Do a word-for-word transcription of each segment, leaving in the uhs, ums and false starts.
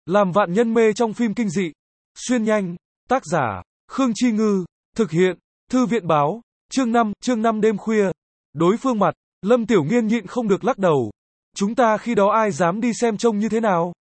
Làm vạn nhân mê trong phim kinh dị. Xuyên nhanh. Tác giả, Khương Chi Ngư. Thực hiện, Thư viện báo. Chương năm, chương năm đêm khuya. Đối phương mặt, Lâm Tiểu Nghiên nhịn không được lắc đầu. Chúng ta khi đó ai dám đi xem trông như thế nào?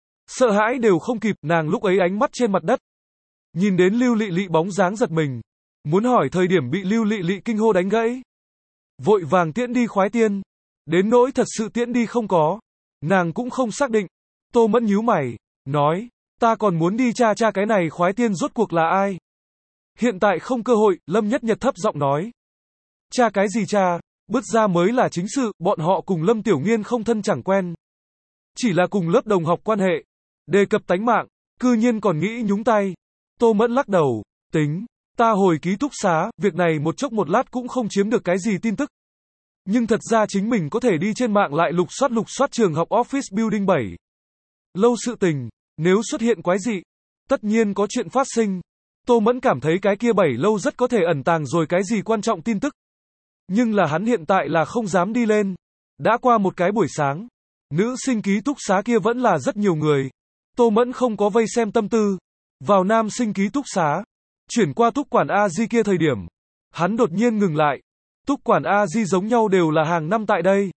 Sợ hãi đều không kịp, nàng lúc ấy ánh mắt trên mặt đất. Nhìn đến Lưu Lị Lị bóng dáng giật mình. Muốn hỏi thời điểm bị Lưu Lị Lị kinh hô đánh gãy. Vội vàng tiễn đi khoái tiên. Đến nỗi thật sự tiễn đi không có. Nàng cũng không xác định. Tô Mẫn nhíu mày, nói, ta còn muốn đi tra tra cái này khoái tiên rốt cuộc là ai. Hiện tại không cơ hội, Lâm Nhất Nhật thấp giọng nói. Tra cái gì tra, bứt ra mới là chính sự, bọn họ cùng Lâm Tiểu Nghiên không thân chẳng quen. Chỉ là cùng lớp đồng học quan hệ. Đề cập tánh mạng, cư nhiên còn nghĩ nhúng tay. Tô Mẫn lắc đầu, tính, ta hồi ký túc xá, việc này một chốc một lát cũng không chiếm được cái gì tin tức. Nhưng thật ra chính mình có thể đi trên mạng lại lục soát lục soát trường học Office Building bảy. Lâu sự tình, nếu xuất hiện quái dị, tất nhiên có chuyện phát sinh. Tô Mẫn cảm thấy cái kia bảy lâu rất có thể ẩn tàng rồi cái gì quan trọng tin tức. Nhưng là hắn hiện tại là không dám đi lên. Đã qua một cái buổi sáng, nữ sinh ký túc xá kia vẫn là rất nhiều người. Tô Mẫn không có vây xem tâm tư. Vào nam sinh ký túc xá, chuyển qua túc quản A Di kia thời điểm, hắn đột nhiên ngừng lại. Túc quản A Di giống nhau đều là hàng năm tại đây.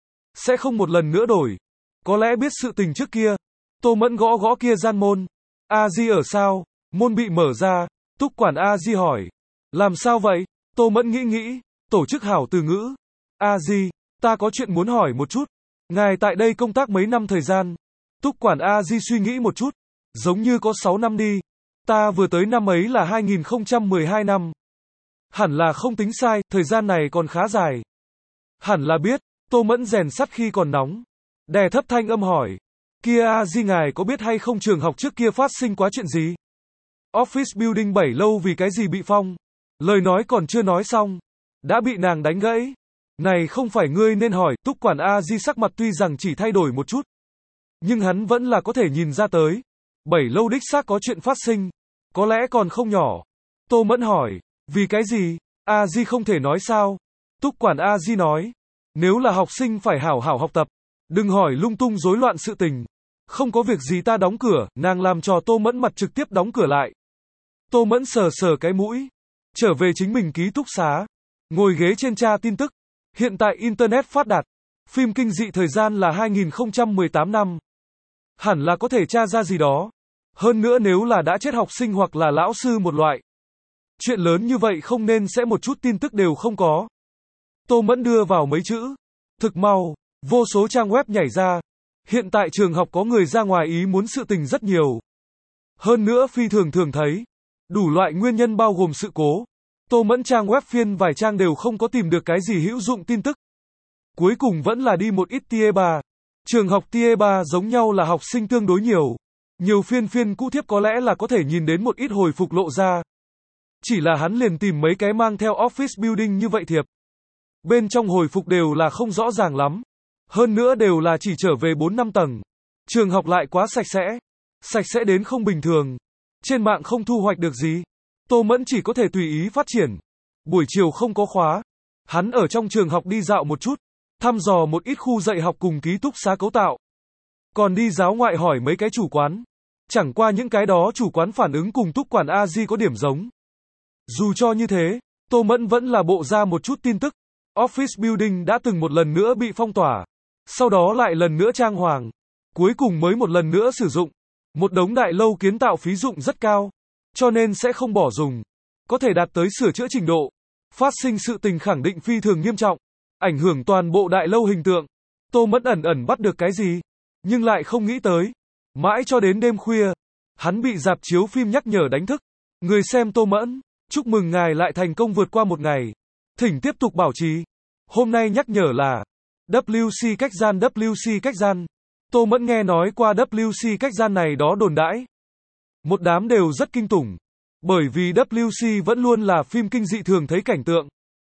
Sẽ không một lần nữa đổi. Có lẽ biết sự tình trước kia. Tô Mẫn gõ gõ kia gian môn. A Di ở sao? Môn bị mở ra. Túc quản A Di hỏi. Làm sao vậy? Tô Mẫn nghĩ nghĩ. Tổ chức hảo từ ngữ. A Di, ta có chuyện muốn hỏi một chút. Ngài tại đây công tác mấy năm thời gian? Túc quản A Di suy nghĩ một chút. Giống như có sáu năm đi. Ta vừa tới năm ấy là hai nghìn không trăm mười hai năm. Hẳn là không tính sai, thời gian này còn khá dài. Hẳn là biết. Tô Mẫn rèn sắt khi còn nóng. Đè thấp thanh âm hỏi. Kia A Di ngài có biết hay không trường học trước kia phát sinh quá chuyện gì? Office Building bảy lâu vì cái gì bị phong? Lời nói còn chưa nói xong. Đã bị nàng đánh gãy. Này không phải ngươi nên hỏi. Túc quản A Di sắc mặt tuy rằng chỉ thay đổi một chút. Nhưng hắn vẫn là có thể nhìn ra tới. Bảy lâu đích xác có chuyện phát sinh. Có lẽ còn không nhỏ. Tô Mẫn hỏi. Vì cái gì? A Di không thể nói sao? Túc quản A Di nói. Nếu là học sinh phải hảo hảo học tập. Đừng hỏi lung tung rối loạn sự tình. Không có việc gì ta đóng cửa. Nàng làm cho Tô Mẫn mặt trực tiếp đóng cửa lại. Tô Mẫn sờ sờ cái mũi. Trở về chính mình ký túc xá. Ngồi ghế trên tra tin tức. Hiện tại Internet phát đạt. Phim kinh dị thời gian là hai nghìn không trăm mười tám năm. Hẳn là có thể tra ra gì đó. Hơn nữa nếu là đã chết học sinh hoặc là lão sư một loại. Chuyện lớn như vậy không nên sẽ một chút tin tức đều không có. Tô Mẫn đưa vào mấy chữ. Thực mau, vô số trang web nhảy ra. Hiện tại trường học có người ra ngoài ý muốn sự tình rất nhiều. Hơn nữa phi thường thường thấy. Đủ loại nguyên nhân bao gồm sự cố. Tô Mẫn trang web phiên vài trang đều không có tìm được cái gì hữu dụng tin tức. Cuối cùng vẫn là đi một ít tier ba. Trường học tier ba giống nhau là học sinh tương đối nhiều. Nhiều phiên phiên cũ thiếp có lẽ là có thể nhìn đến một ít hồi phục lộ ra. Chỉ là hắn liền tìm mấy cái mang theo office building như vậy thiệp. Bên trong hồi phục đều là không rõ ràng lắm. Hơn nữa đều là chỉ trở về bốn năm tầng. Trường học lại quá sạch sẽ. Sạch sẽ đến không bình thường. Trên mạng không thu hoạch được gì. Tô Mẫn chỉ có thể tùy ý phát triển. Buổi chiều không có khóa. Hắn ở trong trường học đi dạo một chút. Thăm dò một ít khu dạy học cùng ký túc xá cấu tạo. Còn đi giáo ngoại hỏi mấy cái chủ quán. Chẳng qua những cái đó chủ quán phản ứng cùng Túc quản A Di có điểm giống. Dù cho như thế, Tô Mẫn vẫn là bộ ra một chút tin tức. Office Building đã từng một lần nữa bị phong tỏa. Sau đó lại lần nữa trang hoàng. Cuối cùng mới một lần nữa sử dụng. Một đống đại lâu kiến tạo phí dụng rất cao. Cho nên sẽ không bỏ dùng. Có thể đạt tới sửa chữa trình độ. Phát sinh sự tình khẳng định phi thường nghiêm trọng. Ảnh hưởng toàn bộ đại lâu hình tượng. Tô Mẫn ẩn ẩn bắt được cái gì. Nhưng lại không nghĩ tới. Mãi cho đến đêm khuya. Hắn bị rạp chiếu phim nhắc nhở đánh thức. Người xem Tô Mẫn. Chúc mừng ngài lại thành công vượt qua một ngày. Thỉnh tiếp tục bảo trì. Hôm nay nhắc nhở là W C cách gian W C cách gian. Tô Mẫn nghe nói qua W C cách gian này đó đồn đãi. Một đám đều rất kinh tủng. Bởi vì W C vẫn luôn là phim kinh dị thường thấy cảnh tượng.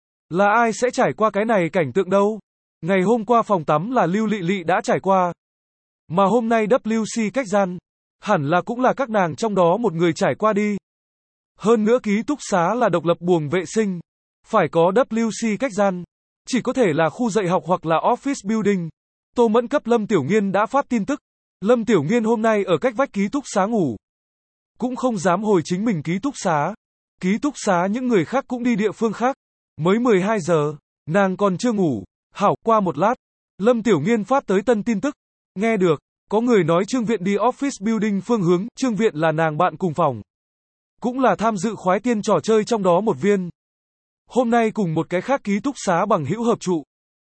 Là ai sẽ trải qua cái này cảnh tượng đâu? Ngày hôm qua phòng tắm là Lưu Lị Lị đã trải qua. Mà hôm nay W C cách gian. Hẳn là cũng là các nàng trong đó một người trải qua đi. Hơn nữa ký túc xá là độc lập buồng vệ sinh. Phải có W C cách gian. Chỉ có thể là khu dạy học hoặc là office building. Tô Mẫn cấp Lâm Tiểu Nghiên đã phát tin tức. Lâm Tiểu Nghiên hôm nay ở cách vách ký túc xá ngủ. Cũng không dám hồi chính mình ký túc xá. Ký túc xá những người khác cũng đi địa phương khác. Mới mười hai giờ, nàng còn chưa ngủ. Hảo, qua một lát, Lâm Tiểu Nghiên phát tới tân tin tức. Nghe được, có người nói Trương Viện đi office building phương hướng, Trương Viện là nàng bạn cùng phòng. Cũng là tham dự khoái tiên trò chơi trong đó một viên. Hôm nay cùng một cái khác ký túc xá bằng hữu hợp trụ.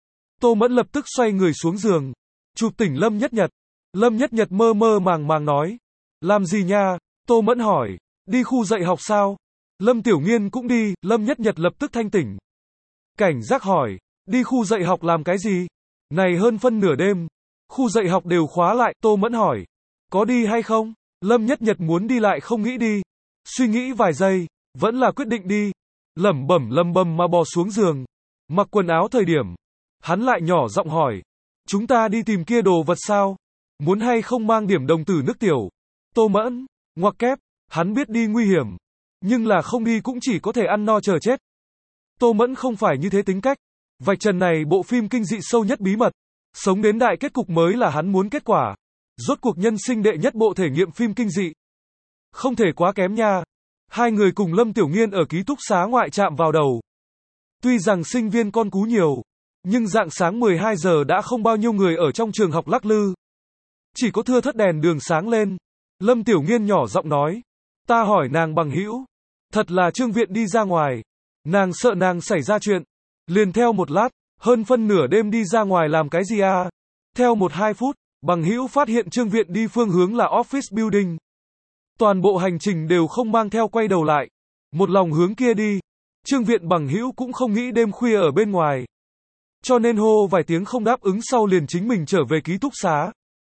Tô Mẫn lập tức xoay người xuống giường, chụp tỉnh Lâm Nhất Nhật. Lâm Nhất Nhật mơ mơ màng màng nói. Làm gì nha? Tô Mẫn hỏi. Đi khu dạy học sao? Lâm Tiểu Nghiên cũng đi, Lâm Nhất Nhật lập tức thanh tỉnh. Cảnh giác hỏi. Đi khu dạy học làm cái gì? Này hơn phân nửa đêm. Khu dạy học đều khóa lại, Tô Mẫn hỏi. Có đi hay không? Lâm Nhất Nhật muốn đi lại không nghĩ đi. Suy nghĩ vài giây, vẫn là quyết định đi. Lẩm bẩm lầm bầm mà bò xuống giường. Mặc quần áo thời điểm. Hắn lại nhỏ giọng hỏi. Chúng ta đi tìm kia đồ vật sao? Muốn hay không mang điểm đồng tử nước tiểu? Tô Mẫn, ngoặc kép, hắn biết đi nguy hiểm. Nhưng là không đi cũng chỉ có thể ăn no chờ chết. Tô Mẫn không phải như thế tính cách. Vạch trần này bộ phim kinh dị sâu nhất bí mật. Sống đến đại kết cục mới là hắn muốn kết quả. Rốt cuộc nhân sinh đệ nhất bộ thể nghiệm phim kinh dị. Không thể quá kém nha. Hai người cùng Lâm Tiểu Nghiên ở ký túc xá ngoại chạm vào đầu. Tuy rằng sinh viên con cú nhiều, nhưng rạng sáng mười hai giờ đã không bao nhiêu người ở trong trường học lắc lư. Chỉ có thưa thớt đèn đường sáng lên. Lâm Tiểu Nghiên nhỏ giọng nói. Ta hỏi nàng bằng hữu. Thật là Trương Viện đi ra ngoài. Nàng sợ nàng xảy ra chuyện. Liền theo một lát, hơn phân nửa đêm đi ra ngoài làm cái gì à? Theo một hai phút, bằng hữu phát hiện Trương Viện đi phương hướng là office building. Toàn bộ hành trình đều không mang theo quay đầu lại. Một lòng hướng kia đi. Trương Viện bằng hữu cũng không nghĩ đêm khuya ở bên ngoài. Cho nên hô vài tiếng không đáp ứng sau liền chính mình trở về ký túc xá.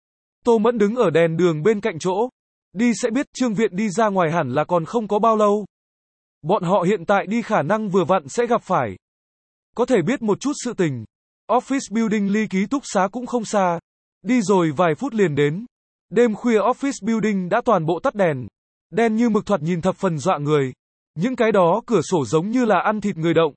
Tô Mẫn đứng ở đèn đường bên cạnh chỗ. Đi sẽ biết Trương Viện đi ra ngoài hẳn là còn không có bao lâu. Bọn họ hiện tại đi khả năng vừa vặn sẽ gặp phải. Có thể biết một chút sự tình. Office building ly ký túc xá cũng không xa. Đi rồi vài phút liền đến. Đêm khuya office building đã toàn bộ tắt đèn. Đen như mực thoạt nhìn thập phần dọa người. Những cái đó cửa sổ giống như là ăn thịt người động.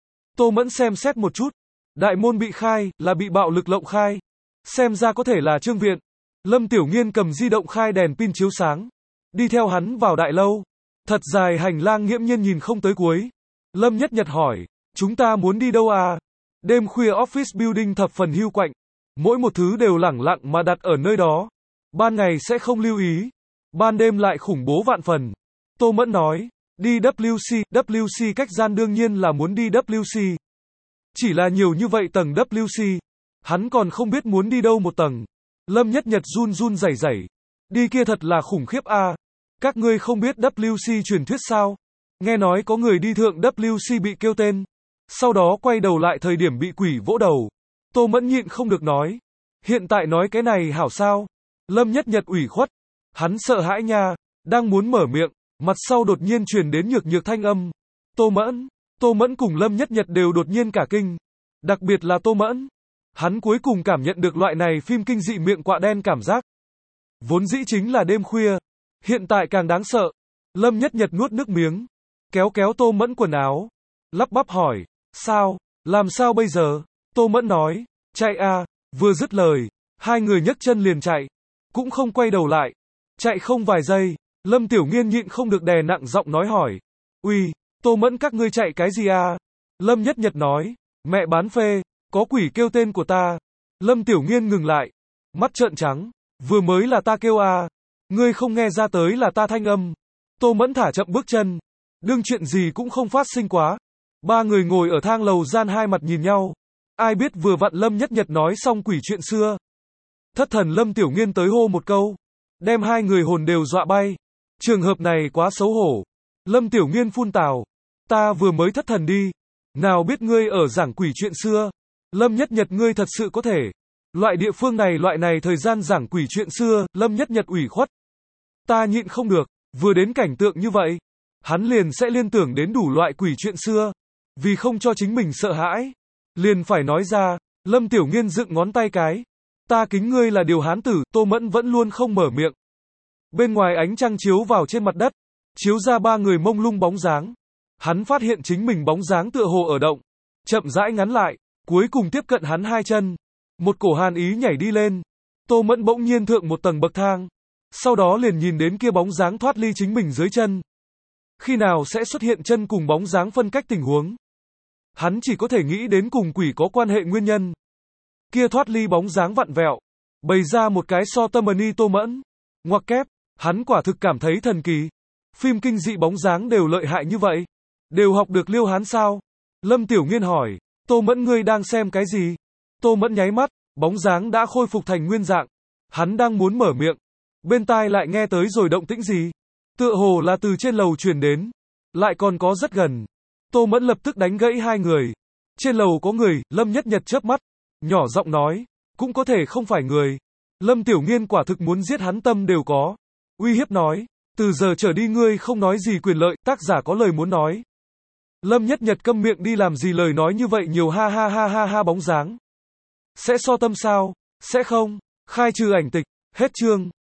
Tô Mẫn xem xét một chút. Đại môn bị khai, là bị bạo lực lộng khai. Xem ra có thể là Trương Viện. Lâm Tiểu Nghiên cầm di động khai đèn pin chiếu sáng. Đi theo hắn vào đại lâu. Thật dài hành lang nghiễm nhiên nhìn không tới cuối. Lâm Nhất Nhật hỏi. Chúng ta muốn đi đâu à? Đêm khuya office building thập phần hưu quạnh. Mỗi một thứ đều lẳng lặng mà đặt ở nơi đó. Ban ngày sẽ không lưu ý. Ban đêm lại khủng bố vạn phần. Tô Mẫn nói. Đi W C, W C cách gian đương nhiên là muốn đi W C. Chỉ là nhiều như vậy tầng W C. Hắn còn không biết muốn đi đâu một tầng. Lâm Nhất Nhật run run rẩy rẩy. Đi kia thật là khủng khiếp a. À. Các ngươi không biết W C truyền thuyết sao? Nghe nói có người đi thượng W C bị kêu tên. Sau đó quay đầu lại thời điểm bị quỷ vỗ đầu. Tô Mẫn nhịn không được nói. Hiện tại nói cái này hảo sao? Lâm Nhất Nhật ủy khuất. Hắn sợ hãi nha. Đang muốn mở miệng. Mặt sau đột nhiên truyền đến nhược nhược thanh âm. Tô Mẫn. Tô Mẫn cùng Lâm Nhất Nhật đều đột nhiên cả kinh. Đặc biệt là Tô Mẫn. Hắn cuối cùng cảm nhận được loại này phim kinh dị miệng quạ đen cảm giác. Vốn dĩ chính là đêm khuya. Hiện tại càng đáng sợ. Lâm Nhất Nhật nuốt nước miếng. Kéo kéo Tô Mẫn quần áo. Lắp bắp hỏi. Sao? Làm sao bây giờ? Tô Mẫn nói. Chạy a. Vừa dứt lời. Hai người nhấc chân liền chạy. Cũng không quay đầu lại. Chạy không vài giây. Lâm Tiểu Nghiên nhịn không được đè nặng giọng nói hỏi. Uy, Tô Mẫn các ngươi chạy cái gì à? Lâm Nhất Nhật nói. Mẹ bán phê. Có quỷ kêu tên của ta. Lâm Tiểu Nghiên ngừng lại. Mắt trợn trắng. Vừa mới là ta kêu à. Ngươi không nghe ra tới là ta thanh âm. Tô Mẫn thả chậm bước chân. Đương chuyện gì cũng không phát sinh quá. Ba người ngồi ở thang lầu gian hai mặt nhìn nhau. Ai biết vừa vặn Lâm Nhất Nhật nói xong quỷ chuyện xưa. Thất thần Lâm Tiểu Nghiên tới hô một câu. Đem hai người hồn đều dọa bay. Trường hợp này quá xấu hổ. Lâm Tiểu Nghiên phun tào. Ta vừa mới thất thần đi. Nào biết ngươi ở giảng quỷ chuyện xưa. Lâm Nhất Nhật ngươi thật sự có thể. Loại địa phương này loại này thời gian giảng quỷ chuyện xưa. Lâm Nhất Nhật ủy khuất. Ta nhịn không được. Vừa đến cảnh tượng như vậy. Hắn liền sẽ liên tưởng đến đủ loại quỷ chuyện xưa. Vì không cho chính mình sợ hãi. Liền phải nói ra. Lâm Tiểu Nghiên dựng ngón tay cái. Ta kính ngươi là điều hán tử. Tô Mẫn vẫn luôn không mở miệng. Bên ngoài ánh trăng chiếu vào trên mặt đất. Chiếu ra ba người mông lung bóng dáng. Hắn phát hiện chính mình bóng dáng tựa hồ ở động. Chậm rãi ngắn lại. Cuối cùng tiếp cận hắn hai chân. Một cổ hàn ý nhảy đi lên. Tô Mẫn bỗng nhiên thượng một tầng bậc thang. Sau đó liền nhìn đến kia bóng dáng thoát ly chính mình dưới chân. Khi nào sẽ xuất hiện chân cùng bóng dáng phân cách tình huống? Hắn chỉ có thể nghĩ đến cùng quỷ có quan hệ nguyên nhân. Kia thoát ly bóng dáng vặn vẹo, bày ra một cái so tâm ni Tô Mẫn. Ngoặc kép, hắn quả thực cảm thấy thần kỳ. Phim kinh dị bóng dáng đều lợi hại như vậy. Đều học được Liêu Hán sao? Lâm Tiểu Nghiên hỏi, Tô Mẫn ngươi đang xem cái gì? Tô Mẫn nháy mắt, bóng dáng đã khôi phục thành nguyên dạng. Hắn đang muốn mở miệng. Bên tai lại nghe tới rồi động tĩnh gì? Tựa hồ là từ trên lầu truyền đến. Lại còn có rất gần. Tô Mẫn lập tức đánh gãy hai người. Trên lầu có người, Lâm Nhất Nhật chớp mắt. Nhỏ giọng nói, cũng có thể không phải người. Lâm Tiểu Nghiên quả thực muốn giết hắn tâm đều có. Uy hiếp nói, từ giờ trở đi ngươi không nói gì quyền lợi, tác giả có lời muốn nói. Lâm Nhất Nhật câm miệng đi làm gì lời nói như vậy nhiều ha ha ha ha ha bóng dáng. Sẽ so tâm sao? Sẽ không? Khai trừ ảnh tịch. Hết chương.